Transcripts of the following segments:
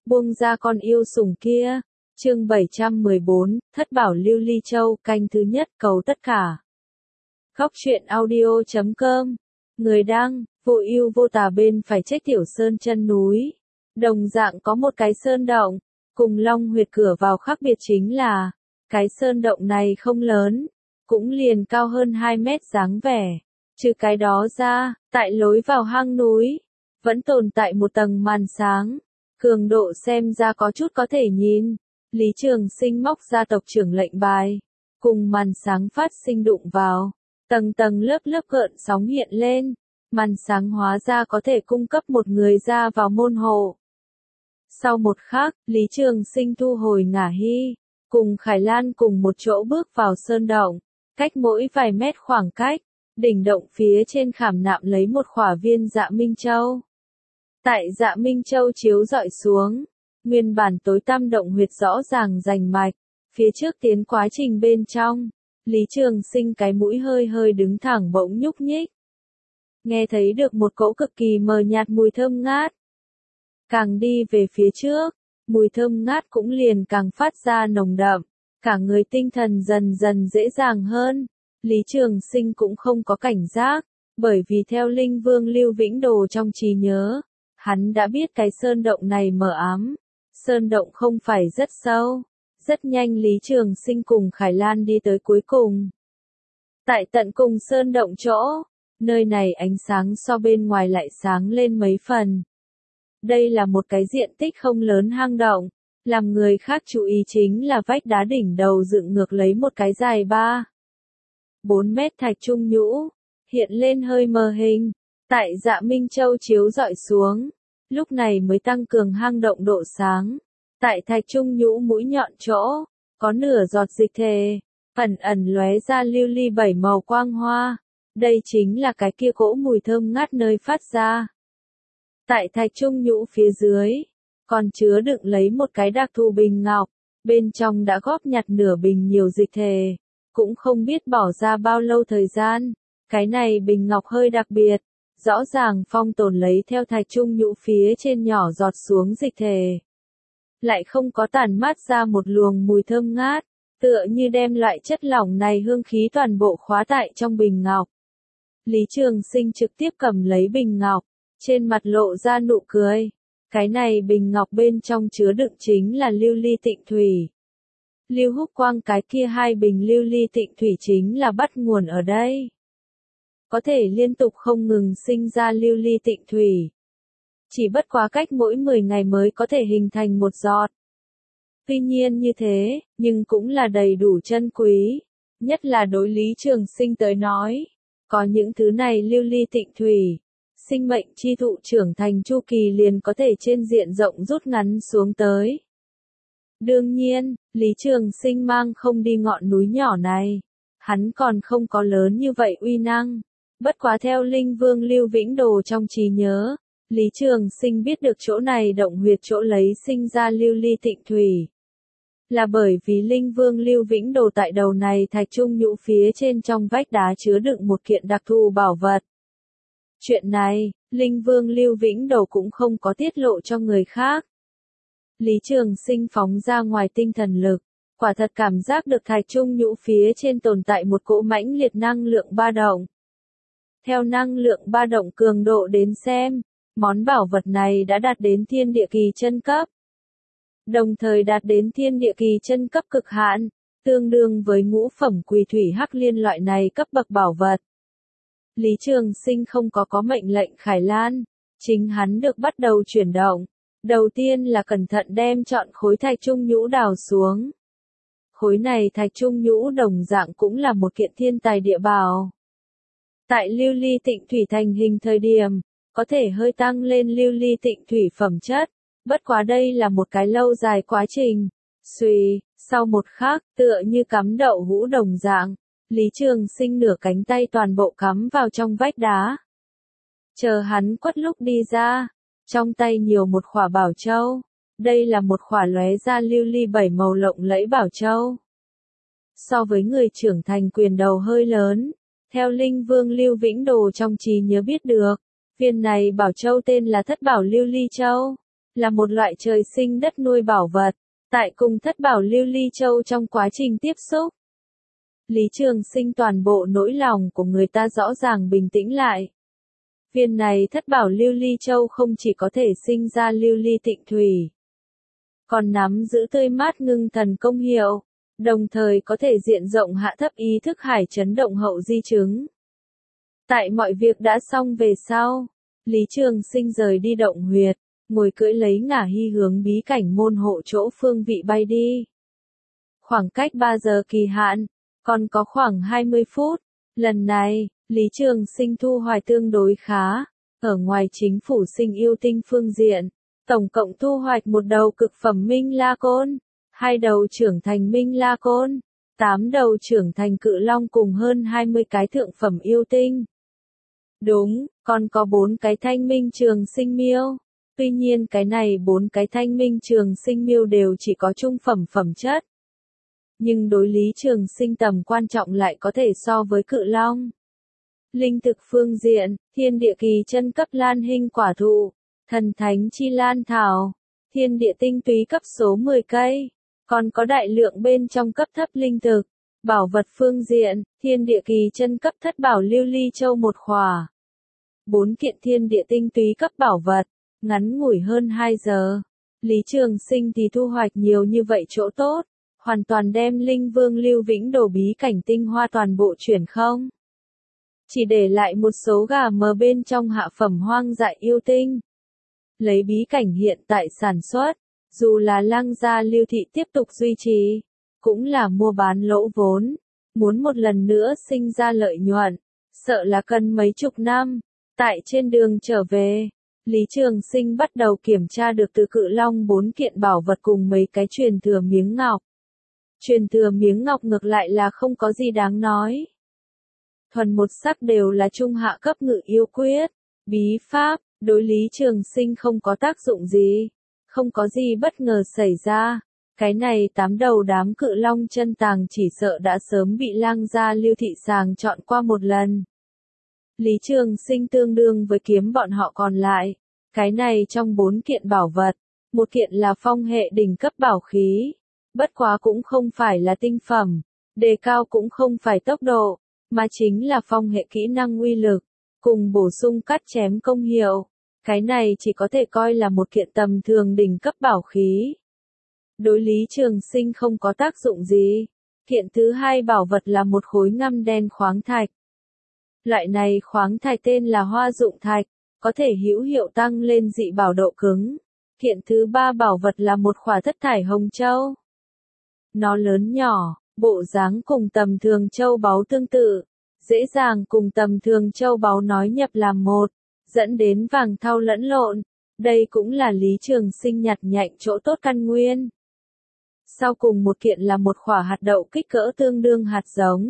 buông ra con yêu sủng kia. Chương 714, Thất bảo Lưu Ly Châu, canh thứ nhất, cầu tất cả. Khóc chuyện audio.com. Người đăng, vô ưu vô tà bên phải trách Tiểu Sơn chân núi. Đồng dạng có một cái sơn động, cùng Long Huyệt cửa vào khác biệt chính là, cái sơn động này không lớn, cũng liền cao hơn 2 mét dáng vẻ. Trừ cái đó ra, tại lối vào hang núi, vẫn tồn tại một tầng màn sáng, cường độ xem ra có chút có thể nhìn. Lý Trường Sinh móc ra tộc trưởng lệnh bài, cùng màn sáng phát sinh đụng vào, tầng tầng lớp lớp gợn sóng hiện lên, màn sáng hóa ra có thể cung cấp một người ra vào môn hộ. Sau một khắc, Lý Trường Sinh thu hồi Ngả Hy, cùng Khải Lan cùng một chỗ bước vào sơn động, cách mỗi vài mét khoảng cách, đỉnh động phía trên khảm nạm lấy một khỏa viên Dạ Minh Châu. Tại Dạ Minh Châu chiếu rọi xuống, nguyên bản tối tăm động huyệt rõ ràng rành mạch, phía trước tiến quá trình bên trong, Lý Trường Sinh cái mũi hơi hơi đứng thẳng bỗng nhúc nhích. Nghe thấy được một cỗ cực kỳ mờ nhạt mùi thơm ngát. Càng đi về phía trước, mùi thơm ngát cũng liền càng phát ra nồng đậm, cả người tinh thần dần dần dễ dàng hơn. Lý Trường Sinh cũng không có cảnh giác, bởi vì theo Linh Vương Lưu Vĩnh Đồ trong trí nhớ, hắn đã biết cái sơn động này mờ ám. Sơn động không phải rất sâu, rất nhanh Lý Trường Sinh cùng Khải Lan đi tới cuối cùng. Tại tận cùng sơn động chỗ, nơi này ánh sáng so bên ngoài lại sáng lên mấy phần. Đây là một cái diện tích không lớn hang động, làm người khác chú ý chính là vách đá đỉnh đầu dựng ngược lấy một cái dài 3-4 mét thạch trung nhũ, hiện lên hơi mờ hình, tại Dạ Minh Châu chiếu rọi xuống. Lúc này mới tăng cường hang động độ sáng. Tại thạch trung nhũ mũi nhọn chỗ, có nửa giọt dịch thể, ẩn ẩn lóe ra lưu ly 7 màu quang hoa. Đây chính là cái kia cỗ mùi thơm ngát nơi phát ra. Tại thạch trung nhũ phía dưới, còn chứa đựng lấy một cái đặc thù bình ngọc, bên trong đã góp nhặt nửa bình nhiều dịch thể, cũng không biết bỏ ra bao lâu thời gian. Cái này bình ngọc hơi đặc biệt. Rõ ràng phong tồn lấy theo thạch trung nhũ phía trên nhỏ giọt xuống dịch thể. Lại không có tản mát ra một luồng mùi thơm ngát, tựa như đem loại chất lỏng này hương khí toàn bộ khóa tại trong bình ngọc. Lý Trường Sinh trực tiếp cầm lấy bình ngọc, trên mặt lộ ra nụ cười. Cái này bình ngọc bên trong chứa đựng chính là lưu ly tịnh thủy. Lưu Húc Quang cái kia 2 bình lưu ly tịnh thủy chính là bắt nguồn ở đây. Có thể liên tục không ngừng sinh ra lưu ly tịnh thủy. Chỉ bất quá cách mỗi 10 ngày mới có thể hình thành một giọt. Tuy nhiên như thế, nhưng cũng là đầy đủ chân quý. Nhất là đối Lý Trường Sinh tới nói. Có những thứ này lưu ly tịnh thủy. Sinh mệnh chi thụ trưởng thành chu kỳ liền có thể trên diện rộng rút ngắn xuống tới. Đương nhiên, Lý Trường Sinh mang không đi ngọn núi nhỏ này. Hắn còn không có lớn như vậy uy năng. Bất quá theo Linh Vương Lưu Vĩnh Đồ trong trí nhớ, Lý Trường Sinh biết được chỗ này động huyệt chỗ lấy sinh ra lưu ly tịnh thủy. Là bởi vì Linh Vương Lưu Vĩnh Đồ tại đầu này thạch trung nhũ phía trên trong vách đá chứa đựng một kiện đặc thù bảo vật. Chuyện này, Linh Vương Lưu Vĩnh Đồ cũng không có tiết lộ cho người khác. Lý Trường Sinh phóng ra ngoài tinh thần lực, quả thật cảm giác được thạch trung nhũ phía trên tồn tại một cỗ mãnh liệt năng lượng ba động. Theo năng lượng ba động cường độ đến xem, món bảo vật này đã đạt đến thiên địa kỳ chân cấp. Đồng thời đạt đến thiên địa kỳ chân cấp cực hạn, tương đương với ngũ phẩm quỳ thủy hắc liên loại này cấp bậc bảo vật. Lý Trường Sinh không có mệnh lệnh Khải Lan, chính hắn được bắt đầu chuyển động. Đầu tiên là cẩn thận đem chọn khối thạch trung nhũ đào xuống. Khối này thạch trung nhũ đồng dạng cũng là một kiện thiên tài địa bảo. Tại lưu ly tịnh thủy thành hình thời điểm, có thể hơi tăng lên lưu ly tịnh thủy phẩm chất, bất quá đây là một cái lâu dài quá trình. Xuy, sau một khắc, tựa như cắm đậu hũ đồng dạng, Lý Trường Sinh nửa cánh tay toàn bộ cắm vào trong vách đá. Chờ hắn quất lúc đi ra, trong tay nhiều một khỏa bảo châu, đây là một khỏa lóe ra lưu ly 7 màu lộng lẫy bảo châu. So với người trưởng thành quyền đầu hơi lớn. Theo Linh Vương Lưu Vĩnh Đồ trong trí nhớ biết được, viên này bảo châu tên là Thất bảo Lưu Ly Châu, là một loại trời sinh đất nuôi bảo vật, tại cùng thất bảo lưu ly châu trong quá trình tiếp xúc. Lý Trường Sinh toàn bộ nỗi lòng của người ta rõ ràng bình tĩnh lại. Viên này thất bảo lưu ly châu không chỉ có thể sinh ra lưu ly tịnh thủy, còn nắm giữ tươi mát ngưng thần công hiệu, đồng thời có thể diện rộng hạ thấp ý thức hải chấn động hậu di chứng. Tại mọi việc đã xong về sau, Lý Trường Sinh rời đi động huyệt, ngồi cưỡi lấy Ngả Hy hướng bí cảnh môn hộ chỗ phương vị bay đi. Khoảng cách 3 giờ kỳ hạn, còn có khoảng 20 phút. Lần này, Lý Trường Sinh thu hoạch tương đối khá. Ở ngoài chính phủ sinh yêu tinh phương diện, tổng cộng thu hoạch một đầu cực phẩm Minh La Côn, 2 đầu trưởng thành Minh La Côn, 8 đầu trưởng thành Cự Long cùng hơn 20 cái thượng phẩm yêu tinh. Đúng, còn có 4 cái thanh minh trường sinh miêu. Tuy nhiên cái này 4 cái thanh minh trường sinh miêu đều chỉ có trung phẩm phẩm chất. Nhưng đối Lý Trường Sinh tầm quan trọng lại có thể so với Cự Long. Linh thực phương diện, thiên địa kỳ chân cấp lan hình quả thụ, thần thánh chi lan thảo, thiên địa tinh túy cấp số 10 cây, còn có đại lượng bên trong cấp thấp linh thực. Bảo vật phương diện, thiên địa kỳ chân cấp thất bảo lưu ly châu một khỏa. 4 kiện thiên địa tinh túy cấp bảo vật, ngắn ngủi hơn 2 giờ. Lý Trường Sinh thì thu hoạch nhiều như vậy chỗ tốt, hoàn toàn đem Linh Vương Lưu Vĩnh Đồ bí cảnh tinh hoa toàn bộ chuyển không. Chỉ để lại một số gà mờ bên trong hạ phẩm hoang dại yêu tinh. Lấy bí cảnh hiện tại sản xuất, dù là Lăng gia Lưu thị tiếp tục duy trì, cũng là mua bán lỗ vốn, muốn một lần nữa sinh ra lợi nhuận, sợ là cần mấy chục năm. Tại trên đường trở về, Lý Trường Sinh bắt đầu kiểm tra được từ Cự Long 4 kiện bảo vật cùng mấy cái truyền thừa miếng ngọc. Truyền thừa miếng ngọc ngược lại là không có gì đáng nói. Thuần một sắc đều là trung hạ cấp ngự yêu quyết, bí pháp, đối Lý Trường Sinh không có tác dụng gì, không có gì bất ngờ xảy ra. Cái này 8 đầu đám Cự Long chân tàng chỉ sợ đã sớm bị Lang gia Lưu thị sàng chọn qua một lần. Lý Trường Sinh tương đương với kiếm bọn họ còn lại. Cái này trong 4 kiện bảo vật, một kiện là phong hệ đỉnh cấp bảo khí, bất quá cũng không phải là tinh phẩm, đề cao cũng không phải tốc độ, mà chính là phong hệ kỹ năng uy lực, cùng bổ sung cắt chém công hiệu. Cái này chỉ có thể coi là một kiện tầm thường đỉnh cấp bảo khí. Đối Lý Trường Sinh không có tác dụng gì. Kiện thứ hai bảo vật là một khối ngăm đen khoáng thạch. Loại này khoáng thạch tên là hoa dụng thạch, có thể hữu hiệu tăng lên dị bảo độ cứng. Kiện thứ ba bảo vật là một khỏa thất thải hồng châu. Nó lớn nhỏ, bộ dáng cùng tầm thường châu báu tương tự, dễ dàng cùng tầm thường châu báu nói nhập làm một, dẫn đến vàng thau lẫn lộn. Đây cũng là Lý Trường Sinh nhặt nhạnh chỗ tốt căn nguyên. Sau cùng một kiện là một khỏa hạt đậu kích cỡ tương đương hạt giống.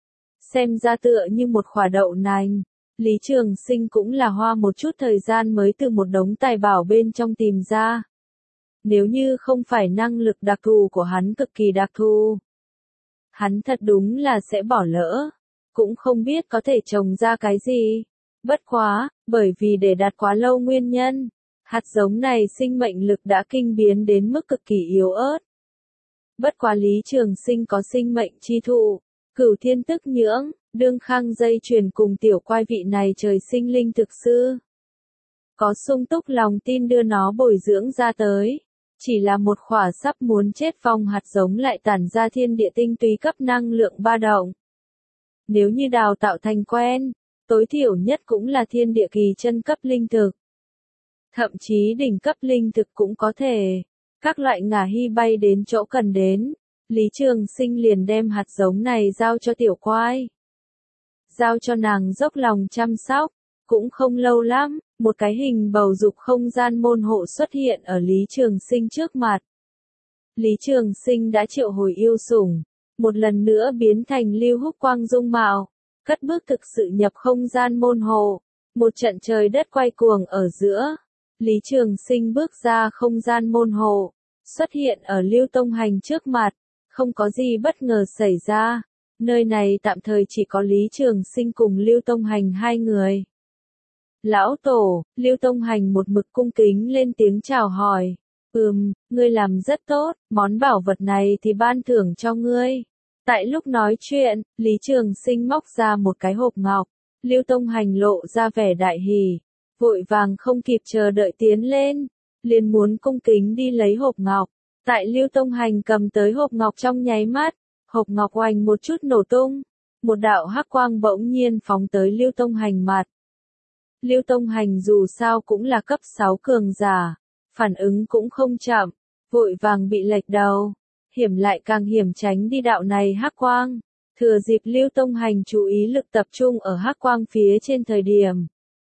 Xem ra tựa như một khỏa đậu nành. Lý Trường Sinh cũng là hoa một chút thời gian mới từ một đống tài bảo bên trong tìm ra. Nếu như không phải năng lực đặc thù của hắn cực kỳ đặc thù, hắn thật đúng là sẽ bỏ lỡ. Cũng không biết có thể trồng ra cái gì. Bất quá, bởi vì để đặt quá lâu nguyên nhân, hạt giống này sinh mệnh lực đã kinh biến đến mức cực kỳ yếu ớt. Bất quá Lý Trường Sinh có sinh mệnh chi thụ, Cửu Thiên Tức Nhưỡng, đương khang dây truyền cùng tiểu quai vị này trời sinh linh thực sư. Có sung túc lòng tin đưa nó bồi dưỡng ra tới. Chỉ là một khỏa sắp muốn chết phong hạt giống lại tản ra thiên địa tinh túy cấp năng lượng ba động. Nếu như đào tạo thành quen, tối thiểu nhất cũng là thiên địa kỳ chân cấp linh thực. Thậm chí đỉnh cấp linh thực cũng có thể. Các loại Ngả Hy bay đến chỗ cần đến. Lý Trường Sinh liền đem hạt giống này giao cho tiểu quai. Giao cho nàng dốc lòng chăm sóc. Cũng không lâu lắm, một cái hình bầu dục không gian môn hộ xuất hiện ở Lý Trường Sinh trước mặt. Lý Trường Sinh đã triệu hồi yêu sủng, một lần nữa biến thành Lưu Húc Quang dung mạo, cất bước thực sự nhập không gian môn hộ, một trận trời đất quay cuồng ở giữa. Lý Trường Sinh bước ra không gian môn hộ, xuất hiện ở Lưu Tông Hành trước mặt, không có gì bất ngờ xảy ra. Nơi này tạm thời chỉ có Lý Trường Sinh cùng Lưu Tông Hành hai người. Lão Tổ, Lưu Tông Hành một mực cung kính lên tiếng chào hỏi. Ngươi làm rất tốt, món bảo vật này thì ban thưởng cho ngươi. Tại lúc nói chuyện, Lý Trường Sinh móc ra một cái hộp ngọc. Lưu Tông Hành lộ ra vẻ đại hỉ, vội vàng không kịp chờ đợi tiến lên, liền muốn cung kính đi lấy hộp ngọc. Tại Lưu Tông Hành cầm tới hộp ngọc trong nháy mắt, hộp ngọc oành một chút nổ tung, một đạo hắc quang bỗng nhiên phóng tới Lưu Tông Hành mặt. Lưu Tông Hành dù sao cũng là cấp 6 cường giả, phản ứng cũng không chậm, vội vàng bị lệch đầu, hiểm lại càng hiểm tránh đi đạo này hắc quang. Thừa dịp Lưu Tông Hành chú ý lực tập trung ở hắc quang phía trên thời điểm.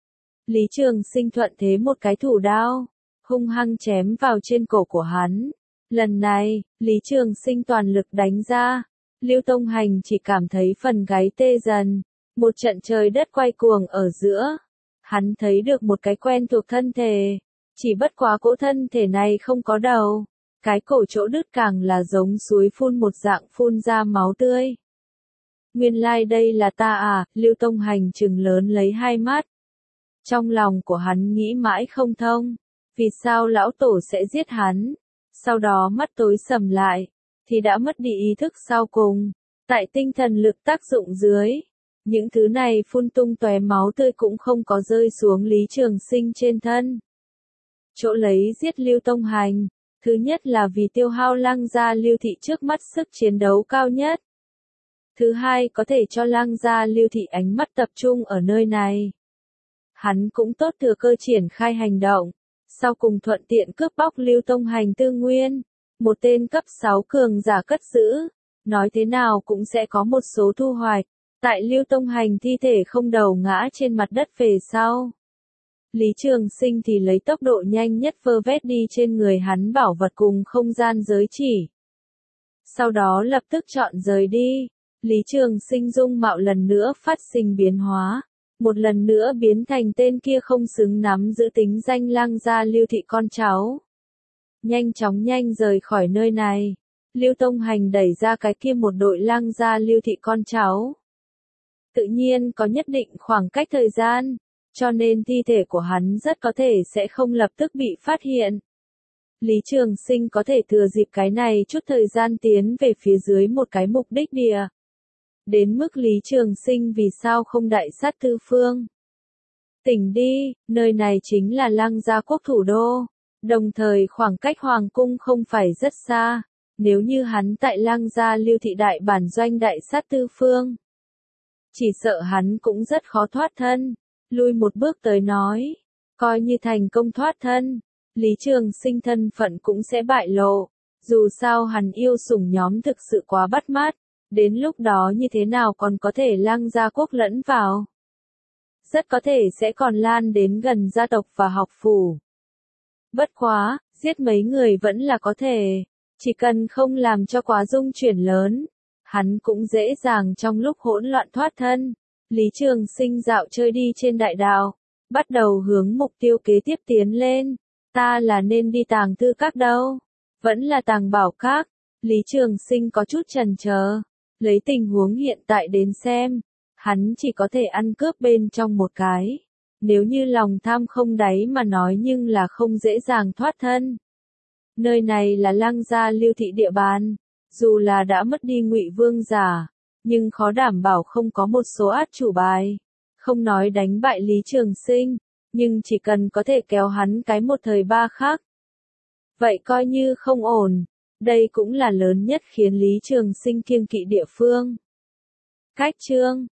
Lý Trường Sinh thuận thế một cái thủ đao, hung hăng chém vào trên cổ của hắn. Lần này, Lý Trường Sinh toàn lực đánh ra, Lưu Tông Hành chỉ cảm thấy phần gáy tê dần, một trận trời đất quay cuồng ở giữa. Hắn thấy được một cái quen thuộc thân thể, chỉ bất quá cỗ thân thể này không có đầu, cái cổ chỗ đứt càng là giống suối phun một dạng phun ra máu tươi. Nguyên lai đây là ta à, Lưu Tông Hành trừng lớn lấy hai mắt. Trong lòng của hắn nghĩ mãi không thông, vì sao lão tổ sẽ giết hắn, sau đó mắt tối sầm lại, thì đã mất đi ý thức sau cùng. Tại tinh thần lực tác dụng dưới, những thứ này phun tung tóe máu tươi cũng không có rơi xuống Lý Trường Sinh trên thân. Chỗ lấy giết Lưu Tông Hành, thứ nhất là vì tiêu hao Lăng Gia Lưu Thị trước mắt sức chiến đấu cao nhất. Thứ hai có thể cho Lăng Gia Lưu Thị ánh mắt tập trung ở nơi này. Hắn cũng tốt thừa cơ triển khai hành động, sau cùng thuận tiện cướp bóc Lưu Tông Hành tư nguyên, một tên cấp 6 cường giả cất giữ, nói thế nào cũng sẽ có một số thu hoạch. Tại Lưu Tông Hành thi thể không đầu ngã trên mặt đất về sau, Lý Trường Sinh thì lấy tốc độ nhanh nhất vơ vét đi trên người hắn bảo vật cùng không gian giới chỉ. Sau đó lập tức chọn rời đi. Lý Trường Sinh dung mạo lần nữa phát sinh biến hóa, một lần nữa biến thành tên kia không xứng nắm giữ tính danh Lăng Gia Lưu Thị con cháu. Nhanh chóng rời khỏi nơi này, Lưu Tông Hành đẩy ra cái kia một đội Lăng Gia Lưu Thị con cháu. Tự nhiên có nhất định khoảng cách thời gian, cho nên thi thể của hắn rất có thể sẽ không lập tức bị phát hiện. Lý Trường Sinh có thể thừa dịp cái này chút thời gian tiến về phía dưới một cái mục đích địa. Đến mức Lý Trường Sinh vì sao không đại sát tứ phương. Tỉnh đi, nơi này chính là Lăng Gia quốc thủ đô, đồng thời khoảng cách Hoàng cung không phải rất xa, nếu như hắn tại Lăng Gia Lưu Thị đại bản doanh đại sát tứ phương, chỉ sợ hắn cũng rất khó thoát thân. Lui một bước tới nói, coi như thành công thoát thân, Lý Trường Sinh thân phận cũng sẽ bại lộ, dù sao hắn yêu sủng nhóm thực sự quá bắt mắt, đến lúc đó như thế nào còn có thể Lăng Gia quốc lẫn vào. Rất có thể sẽ còn lan đến gần gia tộc và học phủ. Bất quá, giết mấy người vẫn là có thể, chỉ cần không làm cho quá dung chuyển lớn, hắn cũng dễ dàng trong lúc hỗn loạn thoát thân. Lý Trường Sinh dạo chơi đi trên đại đạo, bắt đầu hướng mục tiêu kế tiếp tiến lên. Ta là nên đi tàng thư các đâu, vẫn là tàng bảo các. Lý Trường Sinh có chút chần chờ, lấy tình huống hiện tại đến xem, hắn chỉ có thể ăn cướp bên trong một cái. Nếu như lòng tham không đáy mà nói nhưng là không dễ dàng thoát thân. Nơi này là Lăng Gia Lưu Thị địa bàn, dù là đã mất đi Ngụy Vương giả, nhưng khó đảm bảo không có một số át chủ bài. Không nói đánh bại Lý Trường Sinh, nhưng chỉ cần có thể kéo hắn cái một thời ba khác, vậy coi như không ổn. Đây cũng là lớn nhất khiến Lý Trường Sinh kiêng kỵ địa phương. Cách chương